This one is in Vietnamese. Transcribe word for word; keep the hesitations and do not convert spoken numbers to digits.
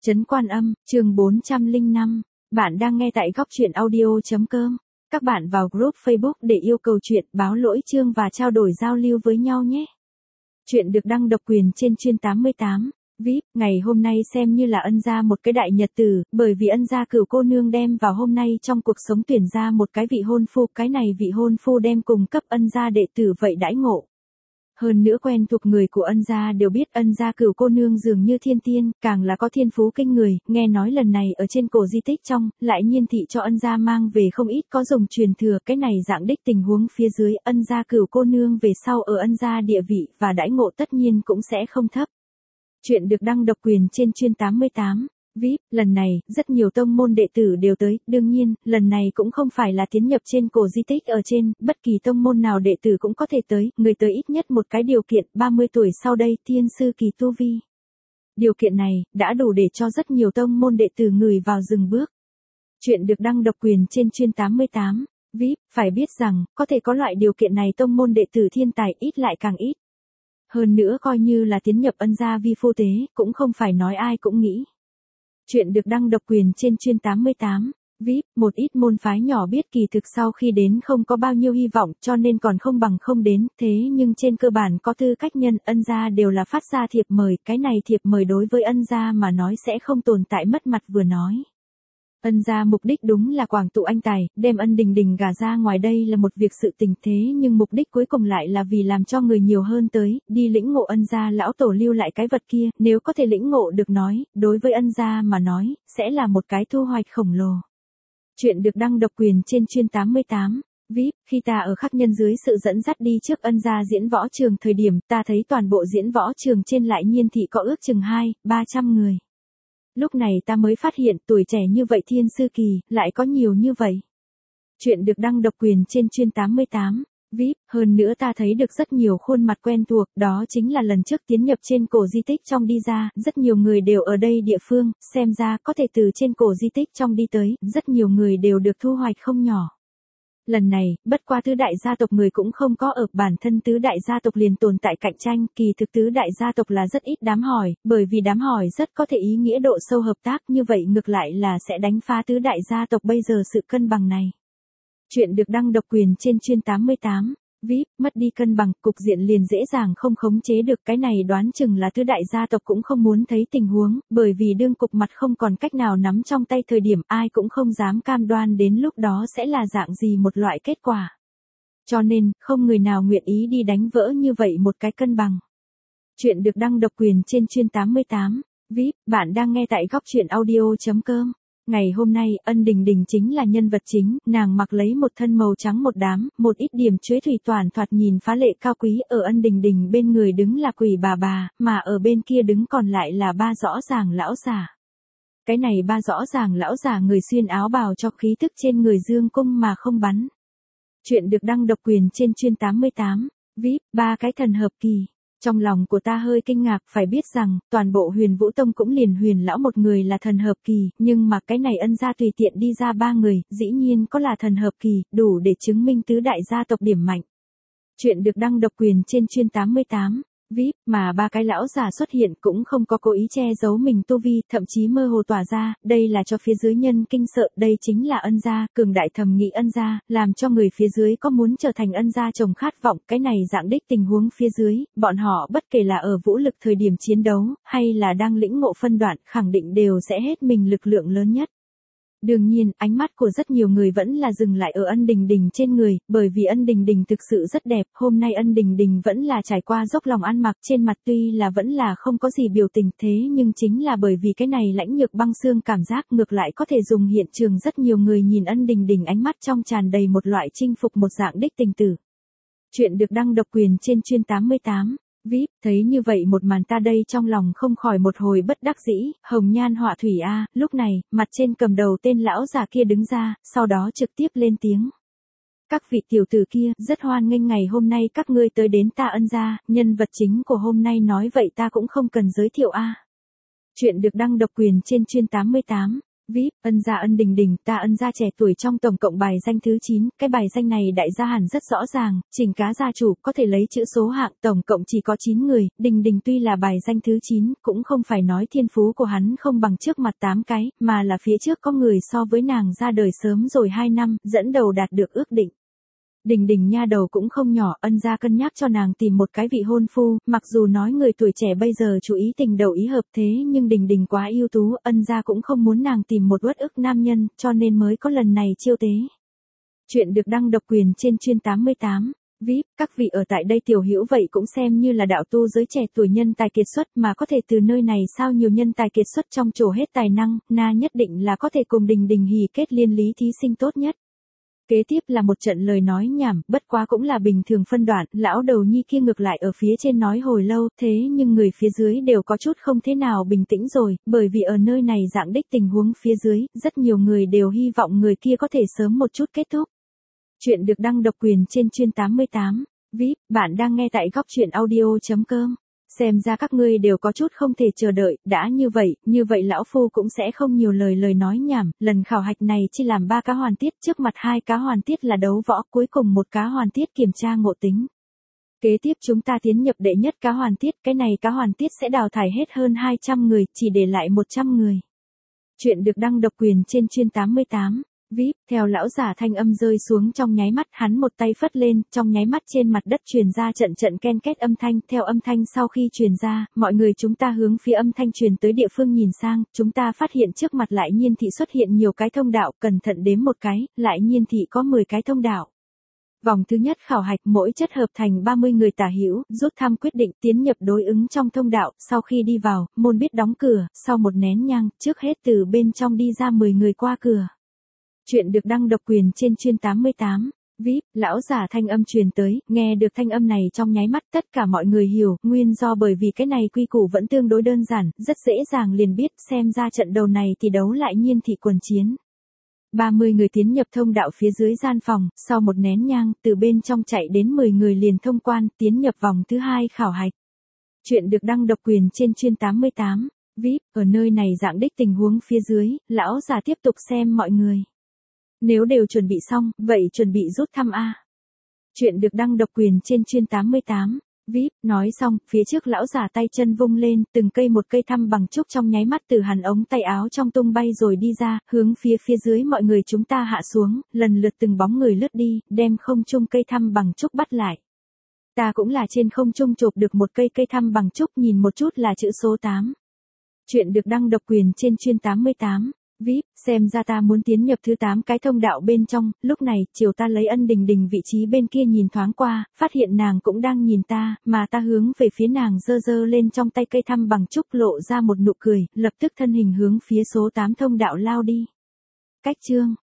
Trấn Quan Âm, chương bốn trăm lẻ năm. Bạn đang nghe tại góc truyện audio chấm com. Các bạn vào group Facebook để yêu cầu chuyện, báo lỗi chương và trao đổi giao lưu với nhau nhé. Chuyện được đăng độc quyền trên chuyên tám mươi tám. vê i pê, ngày hôm nay xem như là ân gia một cái đại nhật tử, bởi vì ân gia Cửu cô nương đem vào hôm nay trong cuộc sống tuyển ra một cái vị hôn phu, cái này vị hôn phu đem cùng cấp ân gia đệ tử vậy đãi ngộ. Hơn nữa quen thuộc người của ân gia đều biết ân gia Cửu cô nương dường như thiên tiên, càng là có thiên phú kinh người, nghe nói lần này ở trên cổ di tích trong, lại nhiên thị cho ân gia mang về không ít có dùng truyền thừa, cái này dạng đích tình huống phía dưới, ân gia Cửu cô nương về sau ở ân gia địa vị và đãi ngộ tất nhiên cũng sẽ không thấp. Chuyện được đăng độc quyền trên chuyên tám mươi tám. vê i pê, lần này, rất nhiều tông môn đệ tử đều tới, đương nhiên, lần này cũng không phải là tiến nhập trên cổ di tích ở trên, bất kỳ tông môn nào đệ tử cũng có thể tới, người tới ít nhất một cái điều kiện, ba mươi tuổi sau đây, tiên sư kỳ tu vi. Điều kiện này, đã đủ để cho rất nhiều tông môn đệ tử người vào dừng bước. Chuyện được đăng độc quyền trên chuyên tám mươi tám. vê i pê, phải biết rằng, có thể có loại điều kiện này tông môn đệ tử thiên tài ít lại càng ít. Hơn nữa coi như là tiến nhập ân gia vi phu tế, cũng không phải nói ai cũng nghĩ. Chuyện được đăng độc quyền trên chuyên tám mươi tám. vê i pê, một ít môn phái nhỏ biết kỳ thực sau khi đến không có bao nhiêu hy vọng cho nên còn không bằng không đến, thế nhưng trên cơ bản có tư cách nhân ân gia đều là phát ra thiệp mời, cái này thiệp mời đối với ân gia mà nói sẽ không tồn tại mất mặt vừa nói. Ân gia mục đích đúng là quảng tụ anh tài, đem ân đình đình gả ra ngoài đây là một việc sự tình thế nhưng mục đích cuối cùng lại là vì làm cho người nhiều hơn tới, đi lĩnh ngộ ân gia lão tổ lưu lại cái vật kia, nếu có thể lĩnh ngộ được nói, đối với ân gia mà nói, sẽ là một cái thu hoạch khổng lồ. Chuyện được đăng độc quyền trên chuyên tám mươi tám. vê i pê, khi ta ở khắc nhân dưới sự dẫn dắt đi trước ân gia diễn võ trường thời điểm, ta thấy toàn bộ diễn võ trường trên lại nhiên thị có ước chừng hai, ba trăm người. Lúc này ta mới phát hiện tuổi trẻ như vậy thiên sư kỳ, lại có nhiều như vậy. Chuyện được đăng độc quyền trên chuyên tám mươi tám. vê i pê, hơn nữa ta thấy được rất nhiều khuôn mặt quen thuộc, đó chính là lần trước tiến nhập trên cổ di tích trong đi ra, rất nhiều người đều ở đây địa phương, xem ra có thể từ trên cổ di tích trong đi tới, rất nhiều người đều được thu hoạch không nhỏ. Lần này, bất qua tứ đại gia tộc người cũng không có ở, bản thân tứ đại gia tộc liền tồn tại cạnh tranh, kỳ thực tứ đại gia tộc là rất ít đám hỏi, bởi vì đám hỏi rất có thể ý nghĩa độ sâu hợp tác, như vậy ngược lại là sẽ đánh phá tứ đại gia tộc bây giờ sự cân bằng này. Chuyện được đăng độc quyền trên chuyên tám mươi tám. vê i pê, mất đi cân bằng, cục diện liền dễ dàng không khống chế được, cái này đoán chừng là tứ đại gia tộc cũng không muốn thấy tình huống, bởi vì đương cục mặt không còn cách nào nắm trong tay thời điểm ai cũng không dám cam đoan đến lúc đó sẽ là dạng gì một loại kết quả. Cho nên, không người nào nguyện ý đi đánh vỡ như vậy một cái cân bằng. Chuyện được đăng độc quyền trên chuyên tám mươi tám. vê i pê, bạn đang nghe tại góc truyện audio chấm com. Ngày hôm nay, ân đình đình chính là nhân vật chính, nàng mặc lấy một thân màu trắng một đám, một ít điểm chuế thủy toàn thoạt nhìn phá lệ cao quý, ở ân đình đình bên người đứng là quỷ bà bà, mà ở bên kia đứng còn lại là ba rõ ràng lão già. Cái này ba rõ ràng lão già người xuyên áo bào cho khí thức trên người dương cung mà không bắn. Chuyện được đăng độc quyền trên chuyên tám mươi tám. vê i pê, ba cái thần hợp kỳ. Trong lòng của ta hơi kinh ngạc, phải biết rằng, toàn bộ Huyền Vũ Tông cũng liền Huyền lão một người là thần hợp kỳ, nhưng mà cái này ân gia tùy tiện đi ra ba người, dĩ nhiên có là thần hợp kỳ, đủ để chứng minh tứ đại gia tộc điểm mạnh. Chuyện được đăng độc quyền trên chuyên tám mươi tám. vê i pê, mà ba cái lão già xuất hiện cũng không có cố ý che giấu mình tu vi, thậm chí mơ hồ tỏa ra, đây là cho phía dưới nhân kinh sợ, đây chính là ân gia, cường đại thầm nghĩ ân gia, làm cho người phía dưới có muốn trở thành ân gia chồng khát vọng, cái này dạng đích tình huống phía dưới, bọn họ bất kể là ở vũ lực thời điểm chiến đấu, hay là đang lĩnh ngộ phân đoạn, khẳng định đều sẽ hết mình lực lượng lớn nhất. Đương nhiên, ánh mắt của rất nhiều người vẫn là dừng lại ở ân đình đình trên người, bởi vì ân đình đình thực sự rất đẹp, hôm nay ân đình đình vẫn là trải qua dốc lòng ăn mặc trên mặt tuy là vẫn là không có gì biểu tình thế nhưng chính là bởi vì cái này lãnh nhược băng xương cảm giác ngược lại có thể dùng hiện trường rất nhiều người nhìn ân đình đình ánh mắt trong tràn đầy một loại chinh phục một dạng đích tình tử. Chuyện được đăng độc quyền trên chuyên tám mươi tám. vê i pê, thấy như vậy một màn ta đây trong lòng không khỏi một hồi bất đắc dĩ, hồng nhan họa thủy a, lúc này, mặt trên cầm đầu tên lão già kia đứng ra, sau đó trực tiếp lên tiếng. Các vị tiểu tử kia, rất hoan nghênh ngày hôm nay các ngươi tới đến ta ân gia, nhân vật chính của hôm nay nói vậy ta cũng không cần giới thiệu a. Chuyện được đăng độc quyền trên chuyên tám mươi tám. vê i pê, ân gia ân đình đình, ta ân gia trẻ tuổi trong tổng cộng bài danh thứ chín, cái bài danh này đại gia hẳn rất rõ ràng, Trình Cá gia chủ, có thể lấy chữ số hạng, tổng cộng chỉ có chín người, đình đình tuy là bài danh thứ chín, cũng không phải nói thiên phú của hắn không bằng trước mặt tám cái, mà là phía trước có người so với nàng ra đời sớm rồi hai năm, dẫn đầu đạt được ước định. Đình đình nha đầu cũng không nhỏ, ân gia cân nhắc cho nàng tìm một cái vị hôn phu, mặc dù nói người tuổi trẻ bây giờ chú ý tình đầu ý hợp thế nhưng đình đình quá ưu tú, ân gia cũng không muốn nàng tìm một uất ức nam nhân, cho nên mới có lần này chiêu tế. Chuyện được đăng độc quyền trên chuyên tám mươi tám. vê i pê, các vị ở tại đây tiểu hữu vậy cũng xem như là đạo tu giới trẻ tuổi nhân tài kiệt xuất mà có thể từ nơi này sao nhiều nhân tài kiệt xuất trong trổ hết tài năng, na nhất định là có thể cùng đình đình hì kết liên lý thí sinh tốt nhất. Kế tiếp là một trận lời nói nhảm, bất quá cũng là bình thường phân đoạn, lão đầu nhi kia ngược lại ở phía trên nói hồi lâu, thế nhưng người phía dưới đều có chút không thế nào bình tĩnh rồi, bởi vì ở nơi này dạng đích tình huống phía dưới, rất nhiều người đều hy vọng người kia có thể sớm một chút kết thúc. Chuyện được đăng độc quyền trên chuyên tám mươi tám. vê i pê, bạn đang nghe tại góc truyện audio chấm com. Xem ra các ngươi đều có chút không thể chờ đợi, đã như vậy, như vậy lão phu cũng sẽ không nhiều lời lời nói nhảm, lần khảo hạch này chỉ làm ba cá hoàn tiết, trước mặt hai cá hoàn tiết là đấu võ, cuối cùng một cá hoàn tiết kiểm tra ngộ tính. Kế tiếp chúng ta tiến nhập đệ nhất cá hoàn tiết, cái này cá hoàn tiết sẽ đào thải hết hơn hai trăm người, chỉ để lại một trăm người. Chuyện được đăng độc quyền trên chuyên tám mươi tám. vê i pê, theo lão giả thanh âm rơi xuống trong nháy mắt, hắn một tay phất lên, trong nháy mắt trên mặt đất truyền ra trận trận ken két âm thanh, theo âm thanh sau khi truyền ra, mọi người chúng ta hướng phía âm thanh truyền tới địa phương nhìn sang, chúng ta phát hiện trước mặt Lại Nhiên thị xuất hiện nhiều cái thông đạo, cẩn thận đếm một cái, Lại Nhiên thị có mười cái thông đạo. Vòng thứ nhất khảo hạch mỗi chất hợp thành ba mươi người tả hữu, rút thăm quyết định tiến nhập đối ứng trong thông đạo, sau khi đi vào, môn biết đóng cửa, sau một nén nhang, trước hết từ bên trong đi ra mười người qua cửa. Chuyện được đăng độc quyền trên chuyên tám mươi tám. vê i pê, lão giả thanh âm truyền tới, nghe được thanh âm này trong nháy mắt tất cả mọi người hiểu, nguyên do bởi vì cái này quy củ vẫn tương đối đơn giản, rất dễ dàng liền biết, xem ra trận đầu này thì đấu Lại Nhiên thị quần chiến. ba mươi người tiến nhập thông đạo phía dưới gian phòng, sau một nén nhang, từ bên trong chạy đến mười người liền thông quan, tiến nhập vòng thứ hai khảo hạch. Chuyện được đăng độc quyền trên chuyên tám mươi tám. vê i pê, ở nơi này dạng đích tình huống phía dưới, lão già tiếp tục xem mọi người. Nếu đều chuẩn bị xong, vậy chuẩn bị rút thăm A. Chuyện được đăng độc quyền trên chuyên tám mươi tám. vê i pê, nói xong, phía trước lão giả tay chân vung lên, từng cây một cây thăm bằng trúc trong nháy mắt từ hàn ống tay áo trong tung bay rồi đi ra, hướng phía phía dưới mọi người chúng ta hạ xuống, lần lượt từng bóng người lướt đi, đem không trung cây thăm bằng trúc bắt lại. Ta cũng là trên không trung chộp được một cây cây thăm bằng trúc, nhìn một chút là chữ số tám. Chuyện được đăng độc quyền trên chuyên tám mươi tám. vê i pê, xem ra ta muốn tiến nhập thứ tám cái thông đạo bên trong, lúc này, chiều ta lấy ân đình đình vị trí bên kia nhìn thoáng qua, phát hiện nàng cũng đang nhìn ta, mà ta hướng về phía nàng giơ giơ lên trong tay cây thăm bằng trúc lộ ra một nụ cười, lập tức thân hình hướng phía số tám thông đạo lao đi. Cách chương.